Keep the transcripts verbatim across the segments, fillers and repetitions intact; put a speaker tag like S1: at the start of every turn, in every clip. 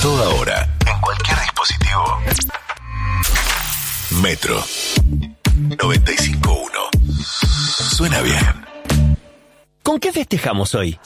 S1: toda hora, en cualquier dispositivo. Metro noventa y cinco punto uno. Suena bien.
S2: ¿Con qué festejamos hoy?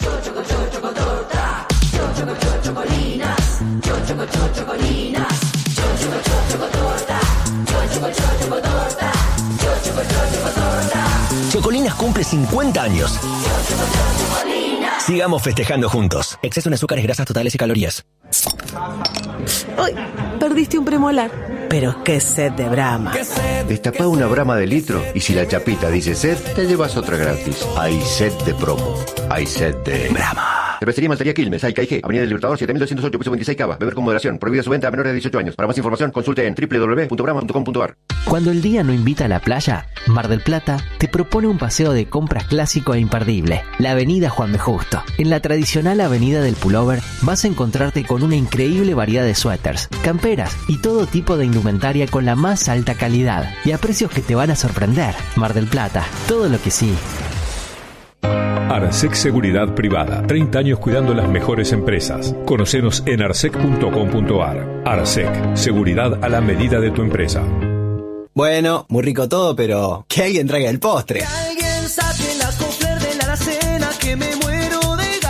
S2: Chocolinas cumple cincuenta años. Sigamos festejando juntos. Exceso en azúcares, grasas totales y calorías.
S3: ¡Ay! Perdiste un premolar. Pero qué sed de Brahma.
S4: Destapá una Brahma de litro y si la chapita dice sed, te llevas otra gratis. Hay sed de promo. Hay sed de
S2: Brahma.
S4: Cervecería Maltería Quilmes, A I K I G, Avenida del Libertador siete mil doscientos ocho, piso veintiséis Cava. Beber con moderación. Prohibida su venta a menores de dieciocho años. Para más información, consulte en doble u doble u doble u punto brahma punto com punto a r.
S5: Cuando el día no invita a la playa, Mar del Plata te propone un paseo de compras clásico e imperdible. La avenida Juan B. Justo. En la tradicional avenida del Pullover vas a encontrarte con una increíble variedad de suéteres, camperas y todo tipo de indumentaria con la más alta calidad y a precios que te van a sorprender. Mar del Plata, todo lo que sí.
S6: Arsec Seguridad Privada. treinta años cuidando las mejores empresas. Conocenos en arsec punto com punto a r. Arsec. Seguridad a la medida de tu empresa.
S7: Bueno, muy rico todo, pero que alguien traiga el postre.
S8: Que alguien saque la Kofler de la alacena, que me muero de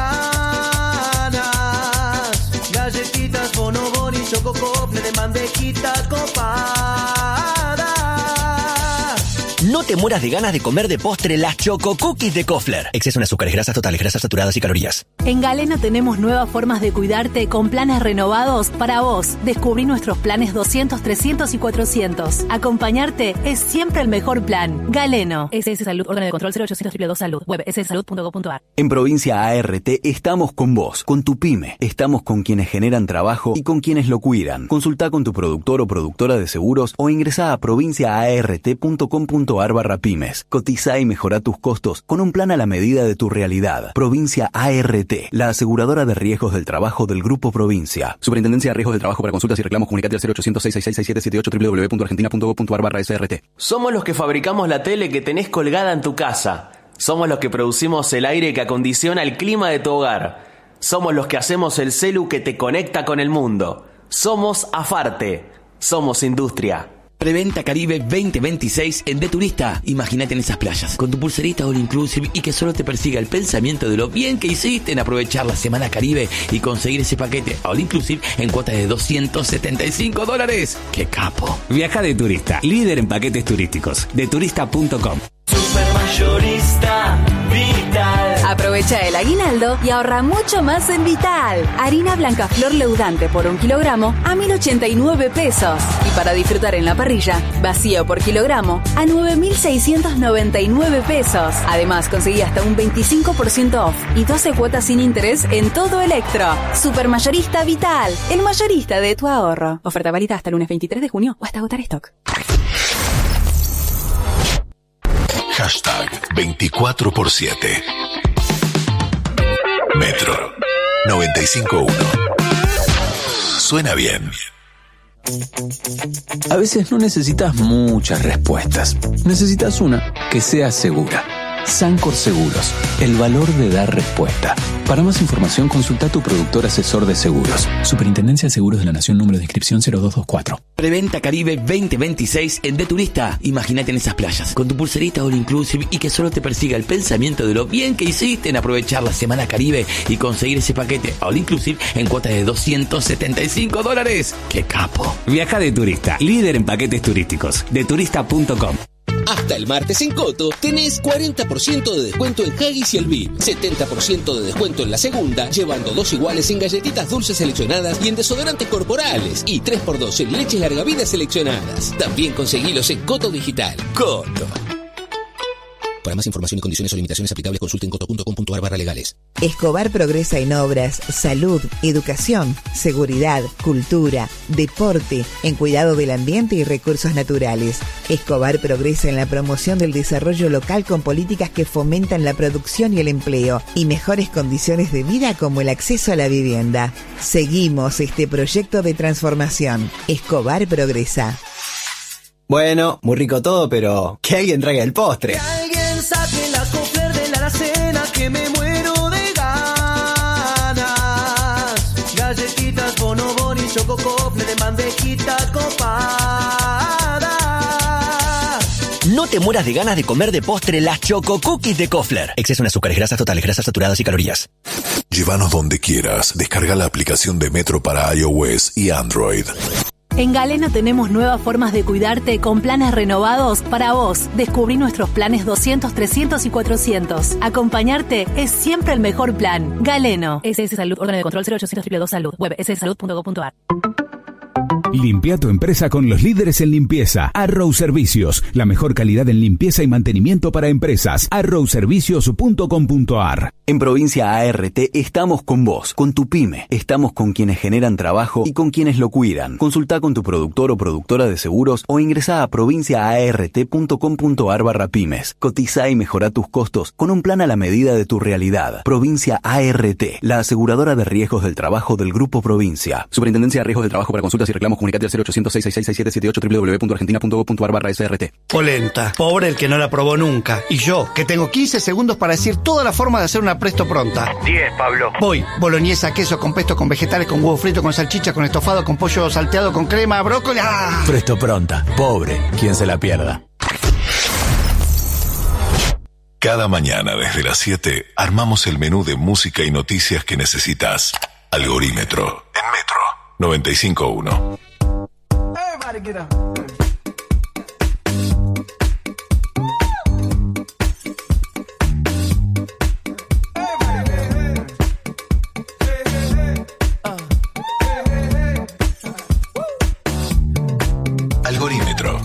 S8: ganas. Galletitas, bonobón y chococople de mantequita copada.
S2: No te mueras de ganas de comer de postre las Choco Cookies de Kofler. Exceso en azúcares, grasas totales, grasas saturadas y calorías.
S9: En Galeno tenemos nuevas formas de cuidarte con planes renovados para vos. Descubrí nuestros planes doscientos, trescientos y cuatrocientos. Acompañarte es siempre el mejor plan. Galeno. S S Salud, órgano de control cero ochocientos dos dos Salud. Web s s salud punto com punto a r.
S10: En Provincia A R T estamos con vos, con tu pyme. Estamos con quienes generan trabajo y con quienes lo cuidan. Consultá con tu productor o productora de seguros o ingresá a provincia a r t punto com punto a r barra pymes. Cotizá y mejorá tus costos con un plan a la medida de tu realidad. Provincia A R T, la aseguradora de riesgos del trabajo del Grupo Provincia. Superintendencia de Riesgos del Trabajo. Para consultas y reclamos comunicate al cero ochocientos, seis seis seis, seis siete siete ocho, doble u doble u doble u punto argentina punto gov punto a r barra S R T.
S11: Somos los que fabricamos la tele que tenés colgada en tu casa. Somos los que producimos el aire que acondiciona el clima de tu hogar. Somos los que hacemos el celu que te conecta con el mundo. Somos Afarte. Somos industria.
S12: Preventa Caribe veinte veintiséis en De Turista. Imagínate en esas playas, con tu pulserita all inclusive y que solo te persiga el pensamiento de lo bien que hiciste en aprovechar la Semana Caribe y conseguir ese paquete all inclusive en cuotas de doscientos setenta y cinco dólares. ¡Qué capo!
S13: Viaja De Turista, líder en paquetes turísticos. de turista punto com.
S8: Supermayorista Vital.
S9: Aprovecha el aguinaldo y ahorra mucho más en Vital. Harina blanca flor leudante por un kilogramo a mil ochenta y nueve pesos. Y para disfrutar en la parrilla, vacío por kilogramo a nueve mil seiscientos noventa y nueve pesos. Además, conseguí hasta un veinticinco por ciento off y doce cuotas sin interés en todo Electro. Supermayorista Vital, el mayorista de tu ahorro. Oferta válida hasta el lunes veintitrés de junio o hasta agotar stock.
S1: Hashtag veinticuatro por siete. Metro noventa y cinco punto uno. Suena bien.
S13: A veces no necesitas muchas respuestas. Necesitas una que sea segura. Sancor Seguros, el valor de dar respuesta. Para más información, consulta a tu productor asesor de seguros. Superintendencia de Seguros de la Nación, número de inscripción cero dos dos cuatro.
S12: Preventa Caribe veinte veintiséis en De Turista. Imagínate en esas playas, con tu pulserita all inclusive y que solo te persiga el pensamiento de lo bien que hiciste en aprovechar la Semana Caribe y conseguir ese paquete all inclusive en cuotas de doscientos setenta y cinco dólares. ¡Qué capo!
S13: Viaja De Turista, líder en paquetes turísticos. de turista punto com.
S14: Hasta el martes en Coto tenés cuarenta por ciento de descuento en Haggis y el V I P, setenta por ciento de descuento en la segunda, llevando dos iguales en galletitas dulces seleccionadas y en desodorantes corporales, y tres por dos en leches larga vida seleccionadas. También conseguilos en Coto Digital. Coto. Para más información y condiciones o limitaciones aplicables, consulten coto punto com punto a r barra legales.
S15: Escobar progresa en obras, salud, educación, seguridad, cultura, deporte, en cuidado del ambiente y recursos naturales. Escobar progresa en la promoción del desarrollo local con políticas que fomentan la producción y el empleo y mejores condiciones de vida como el acceso a la vivienda. Seguimos este proyecto de transformación. Escobar progresa.
S7: Bueno, muy rico todo, pero que alguien traiga el postre.
S8: Que alguien saque la Kofler de la alacena, que me muero de ganas. Galletitas galletitas, bonobón y chococofre de bandejita copada.
S2: No te mueras de ganas de comer de postre las Choco Cookies de Kofler. Exceso en azúcares, grasas totales, grasas saturadas y calorías.
S1: Llévanos donde quieras. Descarga la aplicación de Metro para iOS y Android.
S16: En Galeno tenemos nuevas formas de cuidarte con planes renovados para vos. Descubrí nuestros planes doscientos, trescientos y cuatrocientos. Acompañarte es siempre el mejor plan. Galeno. S S Salud, órgano de control cero ochocientos dos dos Salud. Web s s salud punto gov punto a r.
S17: Limpia tu empresa con los líderes en limpieza. Arrow Servicios, la mejor calidad en limpieza y mantenimiento para empresas. arrow servicios punto com punto a r.
S10: En Provincia A R T estamos con vos, con tu pyme. Estamos con quienes generan trabajo y con quienes lo cuidan. Consulta con tu productor o productora de seguros o ingresá a provincia a r t punto com punto a r barra pymes. Cotiza y mejora tus costos con un plan a la medida de tu realidad. Provincia A R T, la aseguradora de riesgos del trabajo del Grupo Provincia. Superintendencia de Riesgos del Trabajo. Para consultas y reclamos, comunicate al cero ochocientos, seis seis seis, seis siete siete ocho, doble u doble u doble u punto argentina punto gov punto a r barra S R T.
S18: Polenta, pobre el que no la probó nunca. Y yo, que tengo quince segundos para decir toda la forma de hacer una presto pronta.
S19: diez, Pablo.
S18: Voy, boloñesa, queso con pesto, con vegetales, con huevo frito, con salchicha, con estofado, con pollo salteado, con crema, brócoli. ¡Ah!
S20: Presto pronta, pobre, quien se la pierda.
S1: Cada mañana desde las siete armamos el menú de música y noticias que necesitas. Algorímetro en Metro noventa y cinco punto uno.
S8: Everybody get up.
S1: Algorímetro.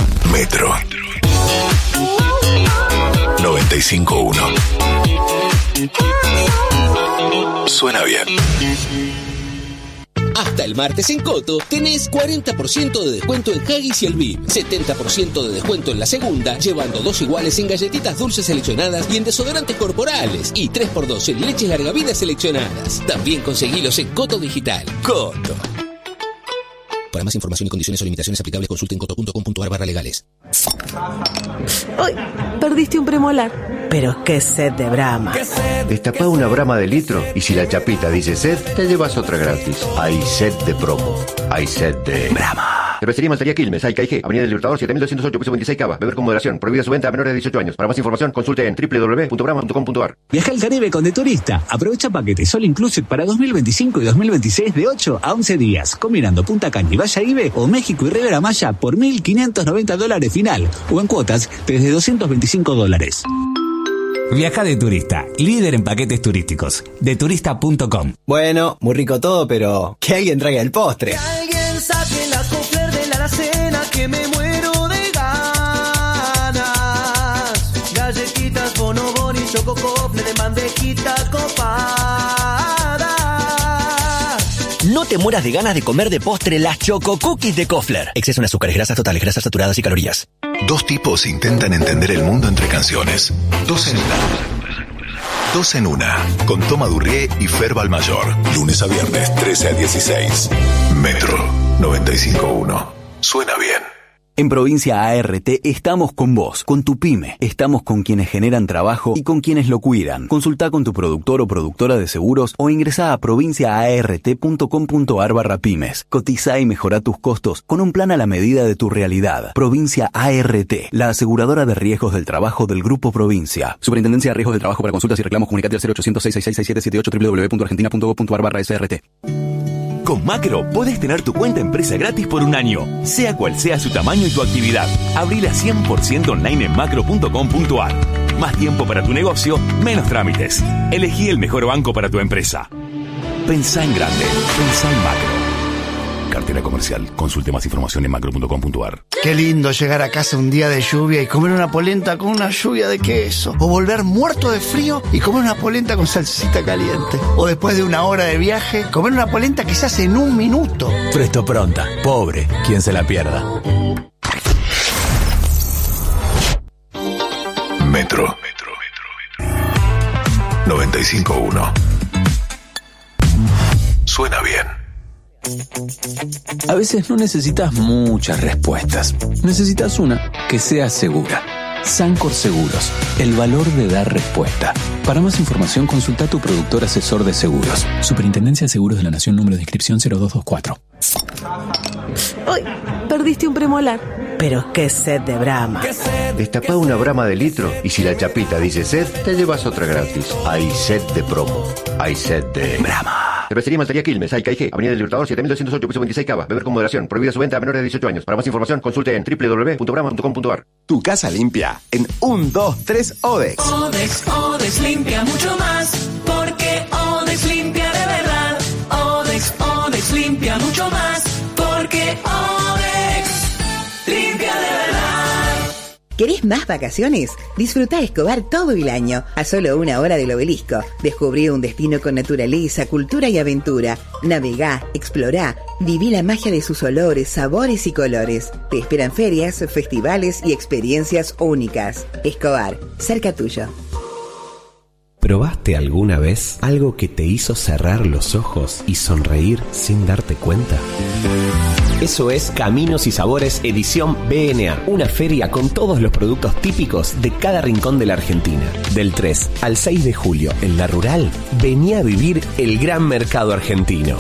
S1: Metro noventa y cinco punto uno. Suena bien.
S14: Hasta el martes en Coto tenés cuarenta por ciento de descuento en Haggis y el V I P, setenta por ciento de descuento en la segunda, llevando dos iguales en galletitas dulces seleccionadas y en desodorantes corporales, y tres por dos en leches larga vida seleccionadas. También conseguilos en Coto Digital. Coto. Para más información y condiciones o limitaciones aplicables, consulten coto punto com punto ar barra legales.
S3: Uy, perdiste un premolar. Pero qué sed de Brahma.
S4: Destapá una Brahma de litro y si la chapita dice sed, te llevas otra gratis. Hay sed de promo. Hay sed de Brahma. Cervecería Maltería Quilmes, Alca I G, Avenida del Libertador, siete mil doscientos ocho, piso veintiséis, Cava. Beber con moderación. Prohibida su venta a menores de dieciocho años. Para más información, consulte en doble u doble u doble u punto brahma punto com punto ar.
S19: Viaja al Caribe con De Turista. Aprovecha paquetes All Inclusive para dos mil veinticinco y dos mil veintiséis de ocho a once días, combinando Punta Cana y Bahía Ibe o México y Rivera Maya por mil quinientos noventa dólares final o en cuotas desde doscientos veinticinco dólares.
S17: Viaja De Turista, líder en paquetes turísticos. de turista punto com.
S7: Bueno, muy rico todo, pero que alguien traiga el postre.
S8: Que alguien saque la cofler de la alacena que me muero de ganas. Galletitas, bonobón y chococofle de bandejita copada.
S2: No te mueras de ganas de comer de postre las Choco Cookies de Kofler. Exceso en azúcares, grasas totales, grasas saturadas y calorías.
S1: Dos tipos intentan entender el mundo entre canciones. Dos en una. Dos en una. Con Toma Durrié y Fer Balmayor. Lunes a viernes, trece a dieciséis. Metro noventa y cinco punto uno. Suena bien.
S10: En Provincia A R T estamos con vos, con tu pyme. Estamos con quienes generan trabajo y con quienes lo cuidan. Consultá con tu productor o productora de seguros o ingresá a provincia a r t punto com punto ar barra pymes. Cotizá y mejorá tus costos con un plan a la medida de tu realidad. Provincia A R T, la aseguradora de riesgos del trabajo del Grupo Provincia. Superintendencia de Riesgos del Trabajo. Para consultas y reclamos, comunicate al cero ochocientos, seis seis seis, seis siete siete ocho, doble u doble u doble u punto argentina punto gov punto ar barra S R T.
S21: Con Macro podés tener tu cuenta empresa gratis por un año, sea cual sea su tamaño y tu actividad. Abrila cien por ciento online en macro punto com punto ar. Más tiempo para tu negocio, menos trámites. Elegí el mejor banco para tu empresa. Pensá en grande. Pensá en Macro. Cartera comercial. Consulte más información en macro punto com punto ar.
S18: Qué lindo llegar a casa un día de lluvia y comer una polenta con una lluvia de queso. O volver muerto de frío y comer una polenta con salsita caliente. O después de una hora de viaje, comer una polenta que se hace en un minuto.
S20: Presto Pronta. Pobre, quien se la pierda.
S1: Metro noventa y cinco punto uno. Suena bien.
S13: A veces no necesitas muchas respuestas. Necesitas una que sea segura. Sancor Seguros, el valor de dar respuesta. Para más información, consulta a tu productor asesor de seguros. Superintendencia de Seguros de la Nación, número de inscripción cero dos dos cuatro.
S3: Uy, perdiste un premolar. Pero qué sed de Brahma.
S4: Destapá una Brahma de litro y si la chapita dice sed, te llevas otra gratis. Hay sed de promo. Hay sed de Brahma. Cervecería Maltería Quilmes, Alca I G, Avenida del Libertador, siete mil doscientos ocho, piso veintiséis, Cava. Beber con moderación. Prohibida su venta a menores de dieciocho años. Para más información, consulte en doble u doble u doble u punto brahma punto com punto ar.
S22: Tu casa limpia en uno, dos, tres Odex.
S8: Odex, Odex limpia mucho más, porque Odex limpia de verdad. Odex, Odex limpia mucho más, porque Odex limpia de verdad.
S15: ¿Querés más vacaciones? Disfrutá Escobar todo el año, a solo una hora del Obelisco. Descubrí un destino con naturaleza, cultura y aventura. Navegá, explorá, viví la magia de sus olores, sabores y colores. Te esperan ferias, festivales y experiencias únicas. Escobar, cerca tuyo.
S23: ¿Probaste alguna vez algo que te hizo cerrar los ojos y sonreír sin darte cuenta? Eso es Caminos y Sabores edición B N A, una feria con todos los productos típicos de cada rincón de la Argentina. Del tres al seis de julio, en La Rural, vení a vivir el gran mercado argentino.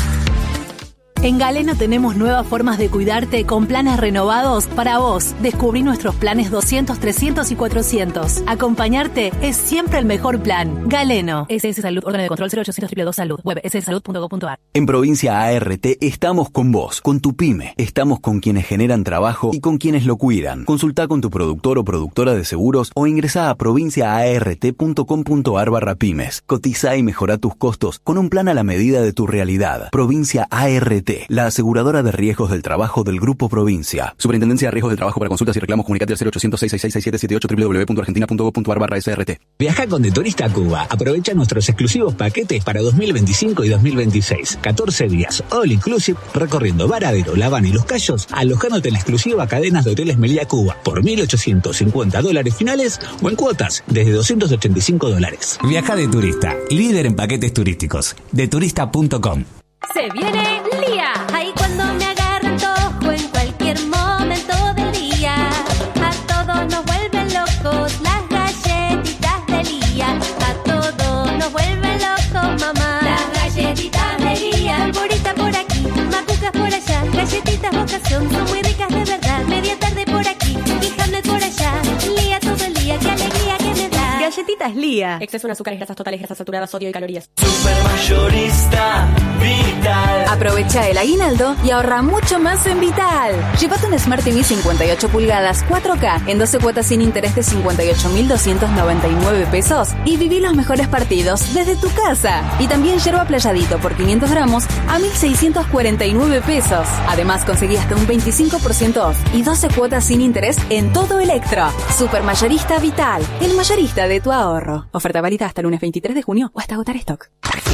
S16: En Galeno tenemos nuevas formas de cuidarte con planes renovados para vos. Descubrí nuestros planes doscientos, trescientos y cuatrocientos. Acompañarte es siempre el mejor plan. Galeno. S S Salud, órgano de control cero ochocientos doble u doble u doble u Salud. Web s s salud punto gov punto ar.
S10: En Provincia A R T estamos con vos, con tu pyme. Estamos con quienes generan trabajo y con quienes lo cuidan. Consultá con tu productor o productora de seguros o ingresá a provincia a r t punto com punto ar barra pymes. Cotizá y mejorá tus costos con un plan a la medida de tu realidad. Provincia A R T, T, la aseguradora de riesgos del trabajo del Grupo Provincia. Superintendencia de Riesgos del Trabajo. Para consultas y reclamos, comunicate al cero ochocientos, seiscientos sesenta y seis, siete siete ocho, doble u doble u doble u punto argentina punto gov punto ar barra S R T.
S19: Viaja con De Turista a Cuba. Aprovecha nuestros exclusivos paquetes para dos mil veinticinco y dos mil veintiséis. catorce días, all inclusive, recorriendo Varadero, La Habana y Los Cayos, alojándote en la exclusiva cadenas de hoteles Meliá Cuba por mil ochocientos cincuenta dólares finales o en cuotas desde doscientos ochenta y cinco dólares.
S5: Viaja de Turista, líder en paquetes turísticos. de turista punto com.
S6: Se viene Lía, ahí cuando me agarran tojo en cualquier momento del día. A todos nos vuelven locos las galletitas de Lía. A todos nos vuelven locos, mamá. Las galletitas de Lía. Alborita por aquí, macucas por allá. Galletitas vocación, son muy ricas de verdad. Media tarde por aquí y Hamlet por allá. Lía todo el día, qué alegría que me da.
S3: Galletitas Lía.
S6: Exceso en azúcares, grasas totales, grasas saturadas, sodio y calorías.
S8: Supermayorista Vital.
S9: Aprovecha el aguinaldo y ahorra mucho más en Vital. Llévate un Smart T V cincuenta y ocho pulgadas cuatro K en doce cuotas sin interés de cincuenta y ocho mil doscientos noventa y nueve pesos y viví los mejores partidos desde tu casa. Y también yerba playadito por quinientos gramos a mil seiscientos cuarenta y nueve pesos. Además conseguí hasta un veinticinco por ciento off y doce cuotas sin interés en todo Electro. Supermayorista Vital, el mayorista de tu ahorro. Oferta válida hasta el lunes veintitrés de junio o hasta agotar stock.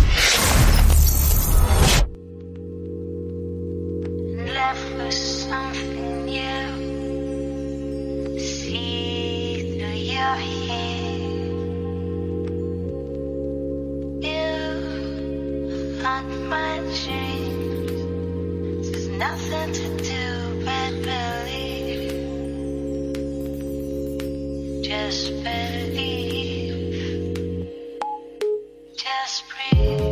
S11: Left with something new. See through your hair. You haunt my dreams. There's nothing to do but believe. Just believe. Just breathe.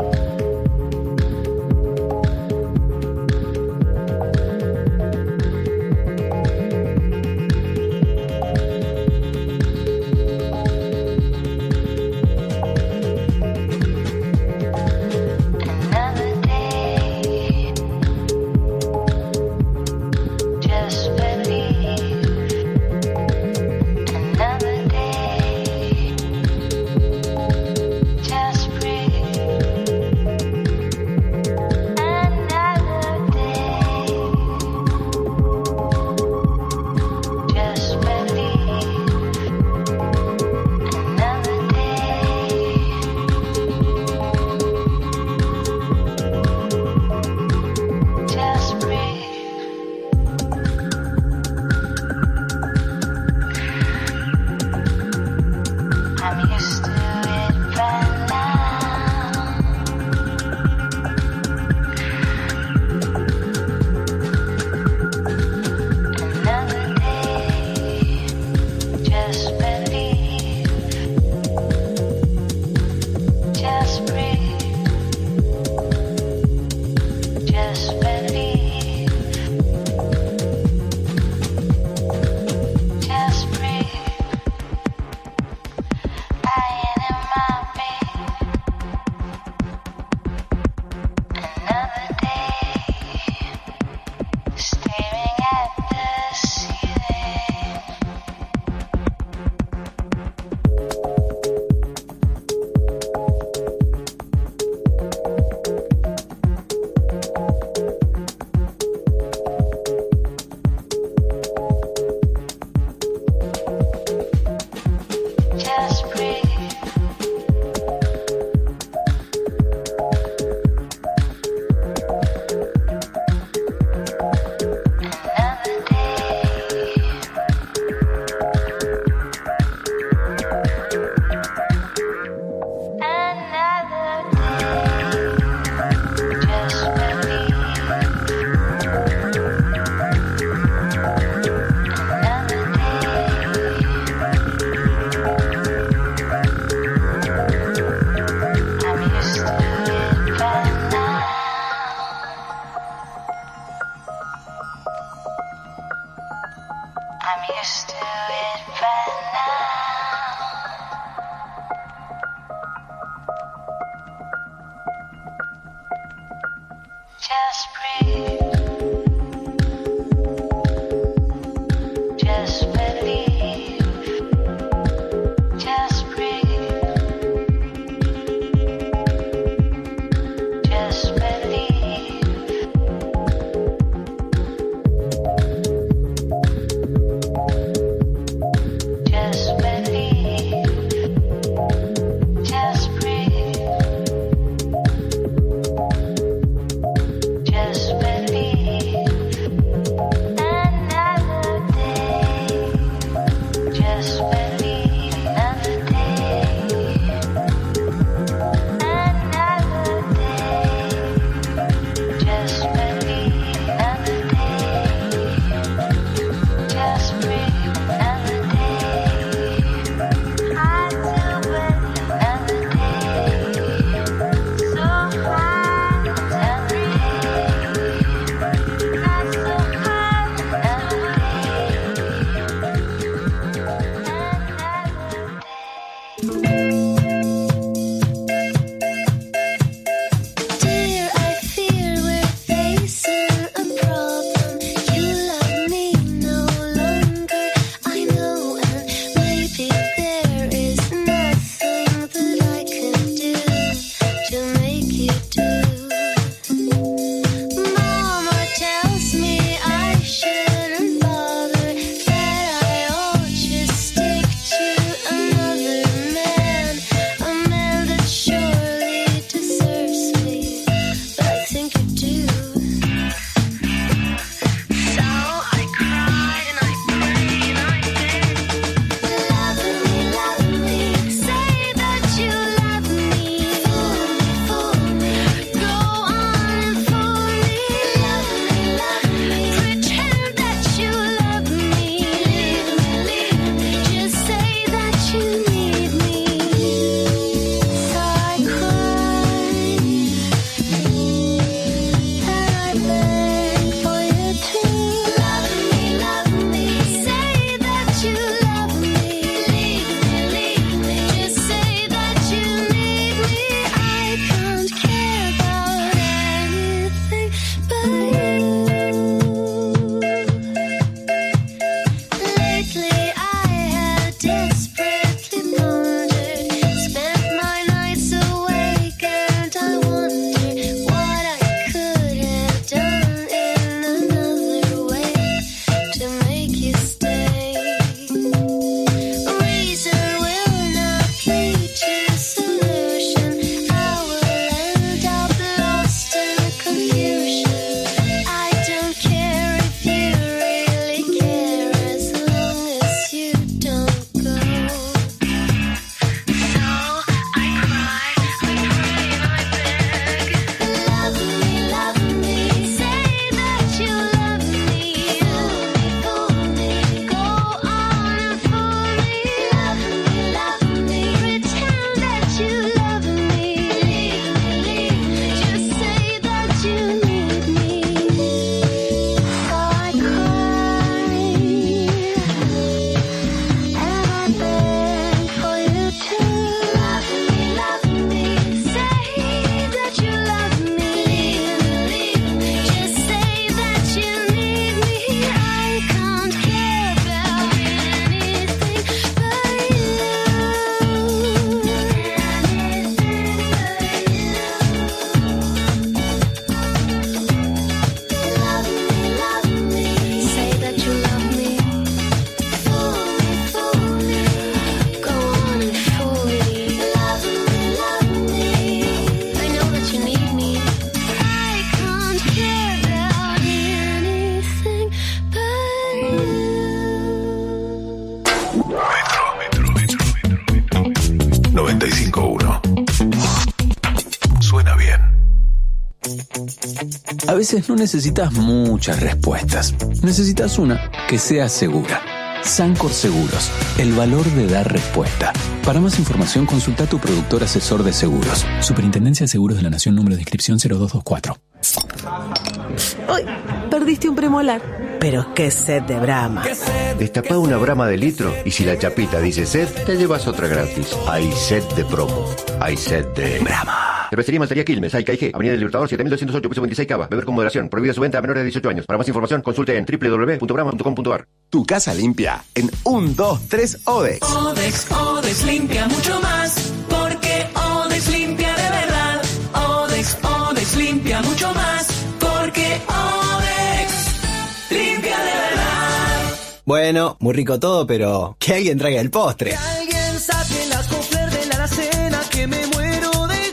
S13: A veces no necesitas muchas respuestas. Necesitas una que sea segura. Sancor Seguros, el valor de dar respuesta. Para más información, consulta a tu productor asesor de seguros. Superintendencia de Seguros de la Nación, número de inscripción cero dos dos cuatro.
S3: Uy, perdiste un premolar. Pero qué sed de Brahma.
S4: Destapá una Brahma de litro y si la chapita dice sed, te llevas otra gratis. Hay sed de promo. Hay sed de Brahma. Cervecería Mantería Quilmes, Ay Caijé, Avenida del Libertador siete mil doscientos ocho, piso veintiséis Cava. Beber con moderación. Prohibida su venta a menores de dieciocho años. Para más información, consulte en doble u doble u doble u punto brahma punto com punto a r.
S22: Tu casa limpia en uno, dos, tres Odex.
S8: Odex, Odex limpia mucho más, porque Odex limpia de verdad. Odex, Odex limpia mucho más, porque Odex limpia de verdad.
S7: Bueno, muy rico todo, pero que alguien traiga el postre.
S8: Que alguien saque las Kofler de la alacena, que me muero de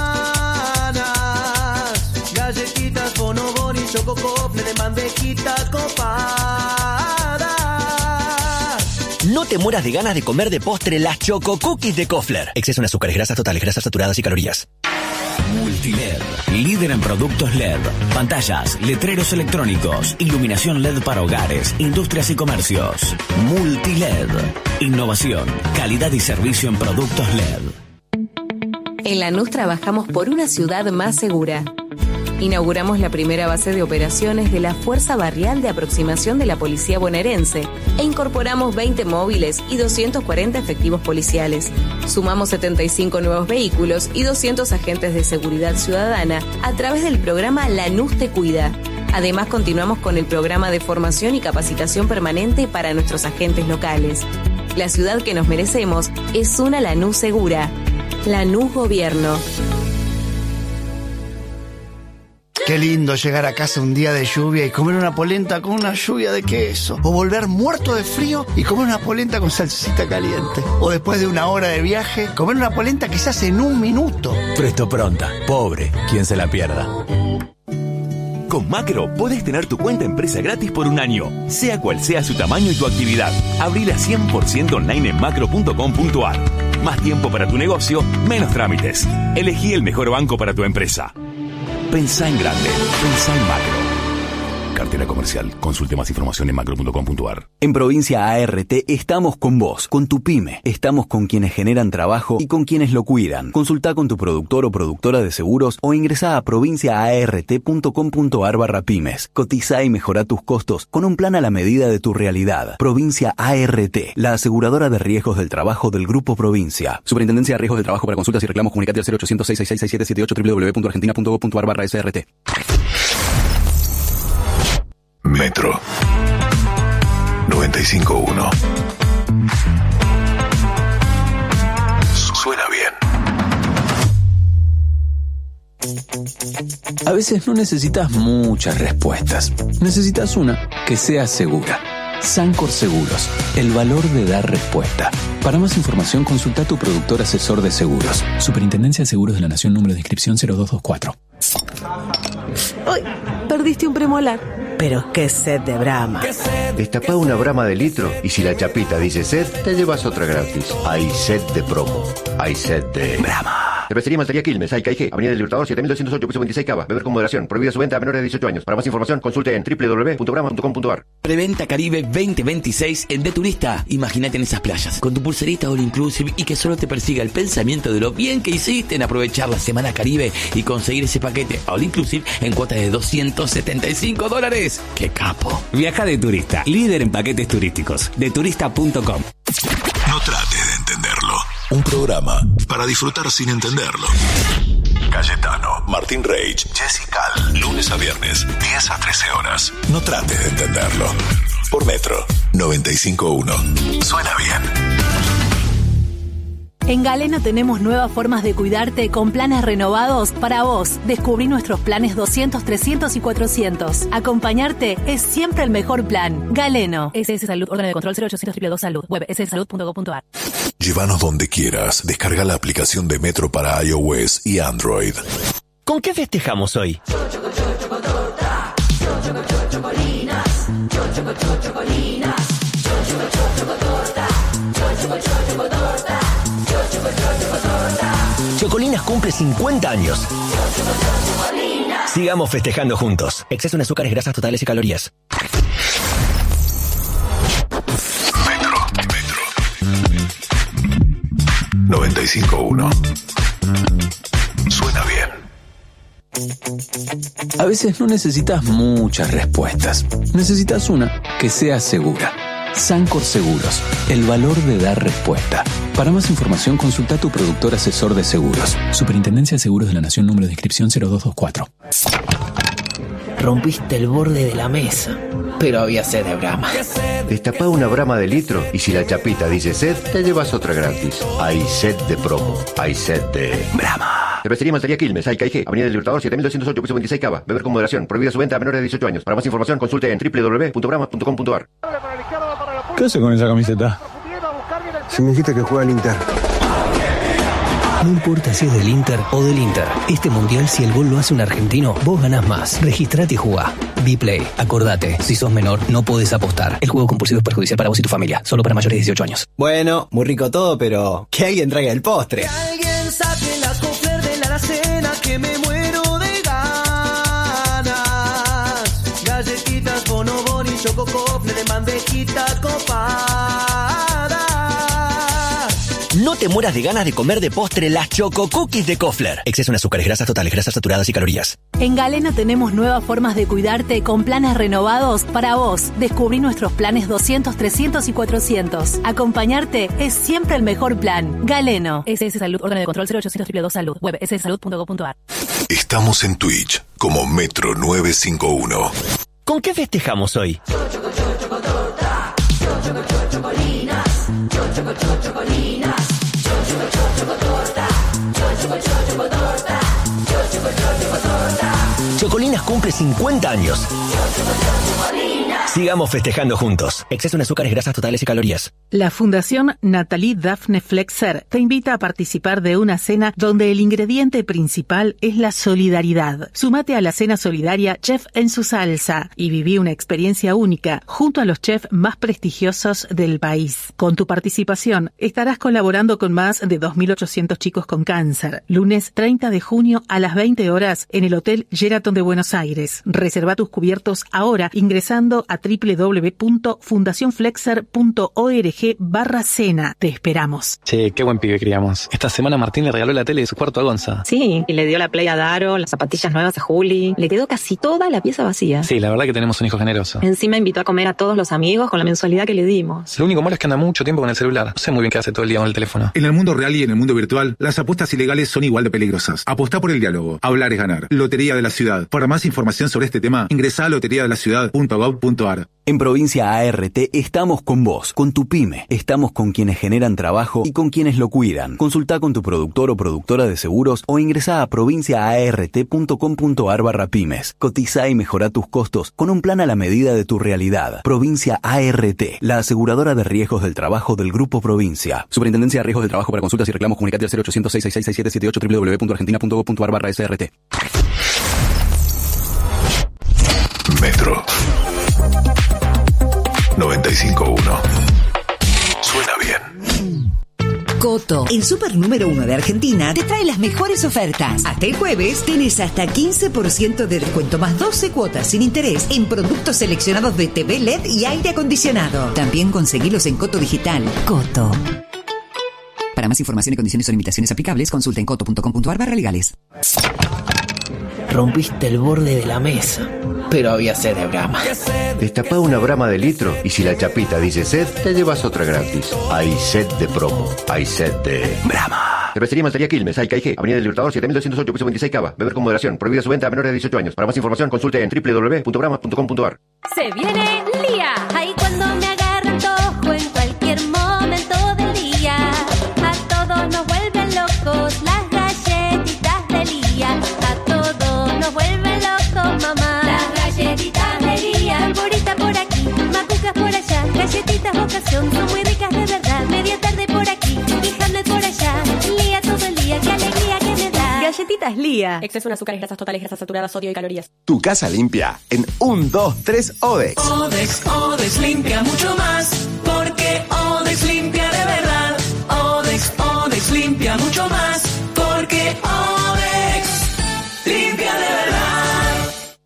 S8: ganas. Galletitas, bonobón y choco Kofler de mantequita copada.
S2: No te mueras de ganas de comer de postre las Choco Cookies de Kofler. Exceso en azúcares, grasas totales, grasas saturadas y calorías.
S12: Multiled, líder en productos L E D, pantallas, letreros electrónicos, iluminación L E D para hogares, industrias y comercios. Multiled, innovación, calidad y servicio en productos L E D.
S9: En Lanús trabajamos por una ciudad más segura. Inauguramos la primera base de operaciones de la Fuerza Barrial de Aproximación de la Policía Bonaerense e incorporamos veinte móviles y doscientos cuarenta efectivos policiales. Sumamos setenta y cinco nuevos vehículos y doscientos agentes de seguridad ciudadana a través del programa Lanús Te Cuida. Además, continuamos con el programa de formación y capacitación permanente para nuestros agentes locales. La ciudad que nos merecemos es una Lanús segura. Lanús Gobierno.
S18: Qué lindo llegar a casa un día de lluvia y comer una polenta con una lluvia de queso. O volver muerto de frío y comer una polenta con salsita caliente. O después de una hora de viaje, comer una polenta que se hace en un minuto.
S20: Presto Pronta. Pobre, quien se la pierda.
S21: Con Macro podés tener tu cuenta empresa gratis por un año, sea cual sea su tamaño y tu actividad. Abrila cien por ciento online en macro punto com punto a r. Más tiempo para tu negocio, menos trámites. Elegí el mejor banco para tu empresa. Pensá en grande. Pensá en Macro. Cartera comercial. Consulte más información en macro punto com punto a r.
S10: En Provincia A R T estamos con vos, con tu pyme. Estamos con quienes generan trabajo y con quienes lo cuidan. Consulta con tu productor o productora de seguros o ingresá a provincia a r t punto com punto a r barra pymes. Cotiza y mejora tus costos con un plan a la medida de tu realidad. Provincia A R T, la aseguradora de riesgos del trabajo del Grupo Provincia. Superintendencia de Riesgos del Trabajo. Para consultas y reclamos, comunicate al cero ochocientos, seiscientos sesenta y seis, siete siete ocho, doble u doble u doble u punto argentina punto gov punto a r barra S R T.
S1: Metro noventa y cinco punto uno. Suena bien.
S13: A veces no necesitas muchas respuestas. Necesitas una que sea segura. Sancor Seguros, el valor de dar respuesta. Para más información, consulta a tu productor asesor de seguros. Superintendencia de Seguros de la Nación, número de inscripción cero dos dos cuatro.
S3: Uy, perdiste un premolar. Pero qué sed de Brahma.
S4: Destapá una Brahma de litro y si la chapita dice sed, te llevas otra gratis. Hay sed de promo. Hay sed de Brahma. Cervecería Mantería Quilmes, Ay Caijé, Avenida del Libertador siete mil doscientos ocho, piso veintiséis Cava. Beber con moderación. Prohibida su venta a menores de dieciocho años. Para más información, consulte en doble u doble u doble u punto brahma punto com punto a r.
S12: Preventa Caribe veinte veintiséis en De Turista. Imagínate en esas playas, con tu pulserita All Inclusive y que solo te persiga el pensamiento de lo bien que hiciste en aprovechar la Semana Caribe y conseguir ese paquete All Inclusive en cuota de doscientos setenta y cinco dólares. ¡Qué capo!
S5: Viaja de turista, líder en paquetes turísticos. de turista punto com.
S1: No trate de entenderlo. Un programa para disfrutar sin entenderlo. Cayetano, Martín Reich, Jessica, lunes a viernes, diez a trece horas. No trate de entenderlo. Por Metro noventa y cinco punto uno. Suena bien.
S16: En Galeno tenemos nuevas formas de cuidarte con planes renovados para vos. Descubrí nuestros planes doscientos, trescientos y cuatrocientos. Acompañarte es siempre el mejor plan. Galeno. S S Salud, órgano de control cero ochocientos dos dos Salud. Web s s salud punto gov punto a r.
S1: Llévanos donde quieras. Descarga la aplicación de Metro para iOS y Android.
S2: ¿Con qué festejamos hoy? Chocolinas cumple cincuenta años. Sigamos festejando juntos. Exceso en azúcares, grasas totales y calorías.
S1: noventa y cinco punto uno. Suena bien.
S13: A veces no necesitas muchas respuestas. Necesitas una que sea segura. Sancor Seguros, el valor de dar respuesta. Para más información, consulta a tu productor asesor de seguros. Superintendencia de Seguros de la Nación, número de inscripción cero dos dos cuatro.
S3: Rompiste el borde de la mesa, pero había sed de Brahma.
S4: Destapá una Brahma de litro y si la chapita dice sed, te llevas otra gratis. Hay sed de promo. Hay sed de Brahma. Cervecería Maltería Quilmes, Alca I G, Avenida del Libertador siete mil doscientos ocho, piso veintiséis Cava. Beber con moderación. Prohibida su venta a menores de dieciocho años. Para más información, consulte en doble u doble u doble u punto brahma punto com punto a r.
S14: ¿Qué hace con esa camiseta?
S15: Significa que juega el Inter.
S17: No importa si es del Inter o del Inter. Este mundial, si el gol lo hace un argentino, vos ganás más. Registrate y jugá. Vplay. Acordate, si sos menor, no podés apostar. El juego compulsivo es perjudicial para vos y tu familia. Solo para mayores de dieciocho años.
S7: Bueno, muy rico todo, pero que alguien traiga el postre.
S8: Que alguien saque la Kofler de la alacena, que me muero de ganas. Galletitas, bonobón y choco Kofler de bandejita copada.
S2: No te mueras de ganas de comer de postre las Choco Cookies de Kofler. Exceso en azúcares, grasas totales, grasas saturadas y calorías.
S16: En Galeno tenemos nuevas formas de cuidarte con planes renovados para vos. Descubrí nuestros planes doscientos, trescientos y cuatrocientos. Acompañarte es siempre el mejor plan. Galeno. S S Salud, órgano de control cero ochocientos dos dos dos Salud. Web s s salud punto gov punto a r.
S1: Estamos en Twitch como Metro novecientos cincuenta y uno.
S2: ¿Con qué festejamos hoy? Chocolinas cumple cincuenta años. Sigamos festejando juntos. Exceso en azúcares, grasas totales y calorías.
S24: La Fundación Nathalie Daphne Flexer te invita a participar de una cena donde el ingrediente principal es la solidaridad. Súmate a la cena solidaria Chef en su salsa y viví una experiencia única junto a los chefs más prestigiosos del país. Con tu participación estarás colaborando con más de dos mil ochocientos chicos con cáncer. Lunes treinta de junio a las veinte horas en el Hotel Sheraton de Buenos Aires. Reserva tus cubiertos ahora ingresando a doble u doble u doble u punto fundación flexer punto org barra cena. Te esperamos.
S14: Che, qué buen pibe criamos. Esta semana Martín le regaló la tele de su cuarto a Gonza.
S25: Sí, y le dio la Play a Daro, las zapatillas nuevas a Juli. Le quedó casi toda la pieza vacía.
S14: Sí, la verdad que tenemos un hijo generoso.
S25: Encima invitó a comer a todos los amigos con la mensualidad que le dimos.
S14: Lo único malo es que anda mucho tiempo con el celular. No sé muy bien qué hace todo el día con el teléfono.
S26: En el mundo real y en el mundo virtual, las apuestas ilegales son igual de peligrosas. Apostá por el diálogo. Hablar es ganar. Lotería de la Ciudad. Para más información sobre este tema, ingresá a lotería de la ciudad punto gov punto a r.
S10: En Provincia A R T estamos con vos, con tu pyme. Estamos con quienes generan trabajo y con quienes lo cuidan. Consulta con tu productor o productora de seguros o ingresá a provincia a r t punto com punto a r barra pymes. Cotiza y mejora tus costos con un plan a la medida de tu realidad. Provincia A R T, la aseguradora de riesgos del trabajo del Grupo Provincia. Superintendencia de Riesgos del Trabajo. Para consultas y reclamos, comunicate al cero ochocientos, seis seis seis, seis siete siete ocho, doble u doble u doble u punto argentina punto gov punto a r barra s r t.
S1: Metro noventa y cinco punto uno. Suena bien.
S27: Coto, el super número uno de Argentina, te trae las mejores ofertas. Hasta el jueves tenés hasta quince por ciento de descuento más doce cuotas sin interés en productos seleccionados de T V L E D y aire acondicionado. También conseguilos en Coto Digital. Coto. Para más información y condiciones o limitaciones aplicables, consulta en coto punto com punto a r barra legales.
S3: Rompiste el borde de la mesa, pero había sed de Brahma.
S4: Destapá una Brahma de litro y si la chapita dice sed, te llevas otra gratis. Hay sed de promo. Hay sed de Brahma. Cervecería Maltería Quilmes, Alca I G, Avenida del Libertador siete mil doscientos ocho, piso veintiséis Cava. Beber con moderación. Prohibida su venta a menores de dieciocho años. Para más información, consulte en doble u doble u doble u punto brahma punto com punto a r.
S6: Se viene Lía, ahí cuando me agarran tojo en cualquier momento del día. A todos nos vuelven locos las galletitas de Lía. A todos nos vuelven locos, mamá. Las galletitas de Lía. Polvorita por aquí, macucas por allá. Galletitas vocación, son muy ricas de verdad. Media tarde por aquí y Hamlet por allá. Lía todo el día, qué alegría que me da.
S16: Galletitas Lía.
S25: Exceso en azúcares, grasas totales, grasas saturadas, sodio y calorías.
S22: Tu casa limpia en uno, dos, tres Odex.
S8: Odex, Odex limpia mucho más, porque Odex limpia de verdad. Odex, Odex limpia mucho más, porque Odex limpia de verdad.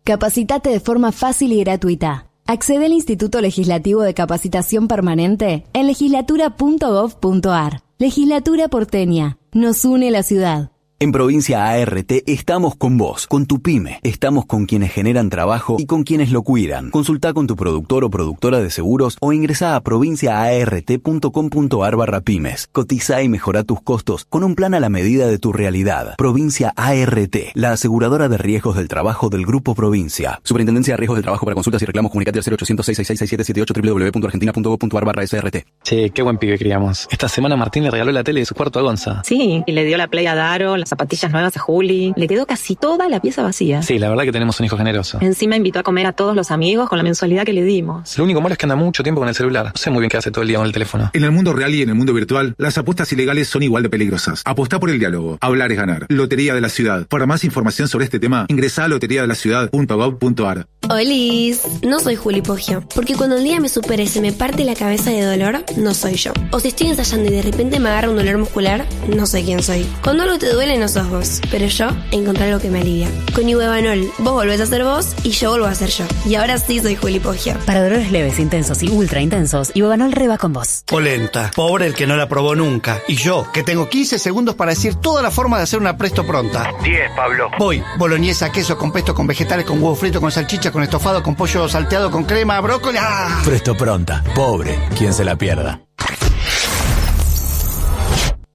S9: Capacitate de forma fácil y gratuita. Accede al Instituto Legislativo de Capacitación Permanente en legislatura punto gov punto ar. Legislatura porteña. Nos une la ciudad.
S10: En Provincia A R T estamos con vos, con tu pyme. Estamos con quienes generan trabajo y con quienes lo cuidan. Consultá con tu productor o productora de seguros o ingresá a provincia a r t punto com punto ar barra pymes. Cotizá y mejorá tus costos con un plan a la medida de tu realidad. Provincia A R T, la aseguradora de riesgos del trabajo del Grupo Provincia. Superintendencia de Riesgos del Trabajo. Para consultas y reclamos, comunicate al cero ochocientos, seis seis seis, seis siete siete ocho, doble u doble u doble u punto argentina punto gov punto ar barra S R T.
S14: Che, qué buen pibe criamos. Esta semana Martín le regaló la tele de su cuarto a Gonza.
S25: Sí, y le dio la Play a Daro, las zapatillas nuevas a Juli. Le quedó casi toda la pieza vacía.
S14: Sí, la verdad que tenemos un hijo generoso.
S25: Encima invitó a comer a todos los amigos con la mensualidad que le dimos.
S14: Lo único malo es que anda mucho tiempo con el celular. No sé muy bien qué hace todo el día con el teléfono.
S26: En el mundo real y en el mundo virtual, las apuestas ilegales son igual de peligrosas. Apostá por el diálogo. Hablar es ganar. Lotería de la Ciudad. Para más información sobre este tema, ingresá a lotería de la ciudad punto gov punto ar.
S11: Olis, no soy Juli Poggio, porque cuando el día me supera y se me parte la cabeza de dolor, no soy yo. O si estoy ensayando y de repente me agarra un dolor muscular, no sé quién soy. Cuando algo te duele no sos vos, pero yo encontré algo que me alivia. Con Ibuevanol, vos volvés a ser vos y yo vuelvo a ser yo. Y ahora sí soy Juli Poggio.
S18: Para dolores leves, intensos y ultra intensos, Ibuevanol reba con vos.
S19: Polenta, pobre el que no la probó nunca. Y yo, que tengo quince segundos para decir toda la forma de hacer una presto pronta.
S20: diez, Pablo.
S19: Voy, boloñesa, queso con pesto, con vegetales, con huevo frito, con salchicha, con estofado, con pollo salteado, con crema, brócoli. ¡Ah!
S21: Presto pronta. Pobre, quien se la pierda.